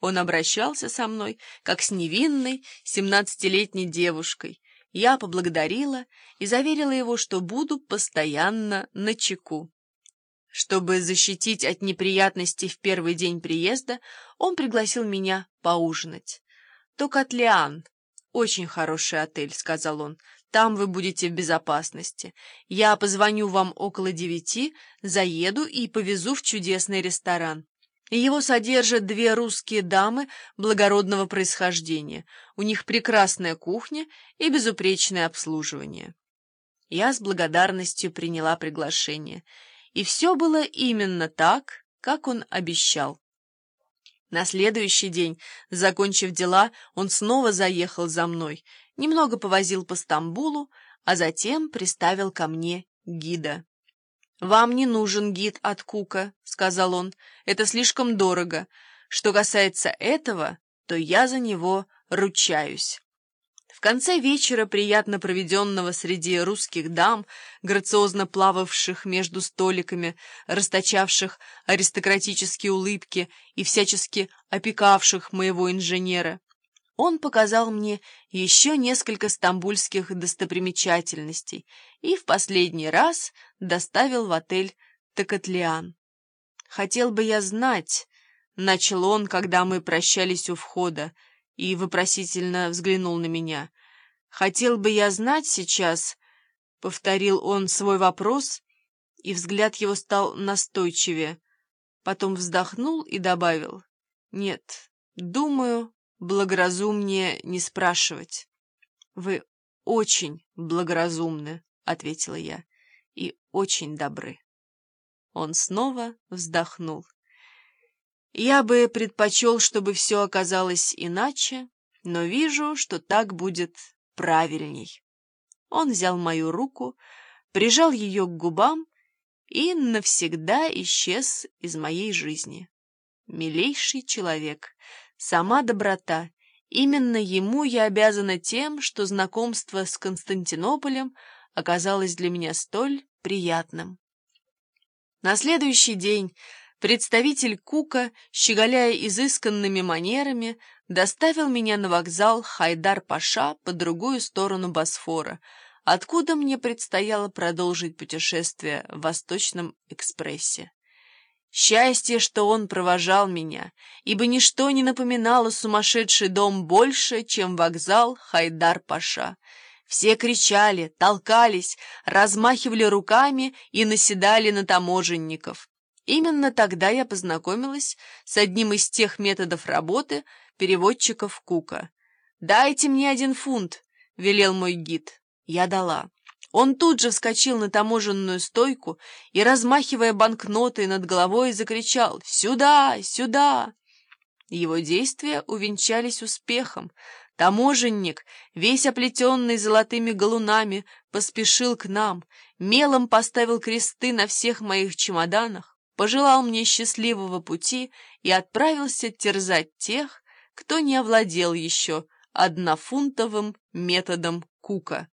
Он обращался со мной, как с невинной 17-летней девушкой. Я поблагодарила и заверила его, что буду постоянно начеку. Чтобы защитить от неприятностей в первый день приезда, он пригласил меня поужинать. «Токатлиан. Очень хороший отель», — сказал он. «Там вы будете в безопасности. Я позвоню вам около 9, заеду и повезу в чудесный ресторан. Его содержат 2 русские дамы благородного происхождения. У них прекрасная кухня и безупречное обслуживание». Я с благодарностью приняла приглашение. И все было именно так, как он обещал. На следующий день, закончив дела, он снова заехал за мной, немного повозил по Стамбулу, а затем приставил ко мне гида. «Вам не нужен гид от Кука», — сказал он, — «это слишком дорого. Что касается этого, то я за него ручаюсь». В конце вечера, приятно проведенного среди русских дам, грациозно плававших между столиками, расточавших аристократические улыбки и всячески опекавших моего инженера, он показал мне еще несколько стамбульских достопримечательностей и в последний раз доставил в отель Токатлиан. «Хотел бы я знать», — начал он, когда мы прощались у входа, и вопросительно взглянул на меня. «Хотел бы я знать сейчас», — повторил он свой вопрос, и взгляд его стал настойчивее. Потом вздохнул и добавил: «Нет, думаю, благоразумнее не спрашивать». «Вы очень благоразумны», — ответила я, — «и очень добры». Он снова вздохнул. «Я бы предпочел, чтобы все оказалось иначе, но вижу, что так будет правильней». Он взял мою руку, прижал ее к губам и навсегда исчез из моей жизни. Милейший человек, сама доброта, именно ему я обязана тем, что знакомство с Константинополем оказалось для меня столь приятным. На следующий день представитель Кука, щеголяя изысканными манерами, доставил меня на вокзал Хайдар-Паша по другую сторону Босфора, откуда мне предстояло продолжить путешествие в Восточном экспрессе. Счастье, что он провожал меня, ибо ничто не напоминало сумасшедший дом больше, чем вокзал Хайдар-Паша. Все кричали, толкались, размахивали руками и наседали на таможенников. Именно тогда я познакомилась с одним из тех методов работы переводчиков Кука. «Дайте мне 1 фунт», — велел мой гид. Я дала. Он тут же вскочил на таможенную стойку и, размахивая банкнотой над головой, закричал: «Сюда! Сюда!». Его действия увенчались успехом. Таможенник, весь оплетенный золотыми галунами, поспешил к нам, мелом поставил кресты на всех моих чемоданах, пожелал мне счастливого пути и отправился терзать тех, кто не овладел еще 1-фунтовым методом Кука.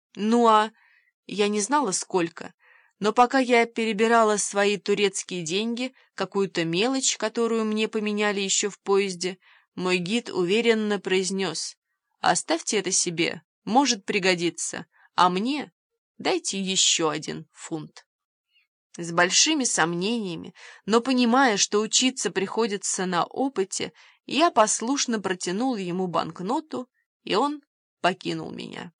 Я не знала, сколько, но пока я перебирала свои турецкие деньги, какую-то мелочь, которую мне поменяли еще в поезде, мой гид уверенно произнес: «Оставьте это себе, может пригодиться, а мне дайте еще 1 фунт». С большими сомнениями, но понимая, что учиться приходится на опыте, я послушно протянул ему банкноту, и он покинул меня.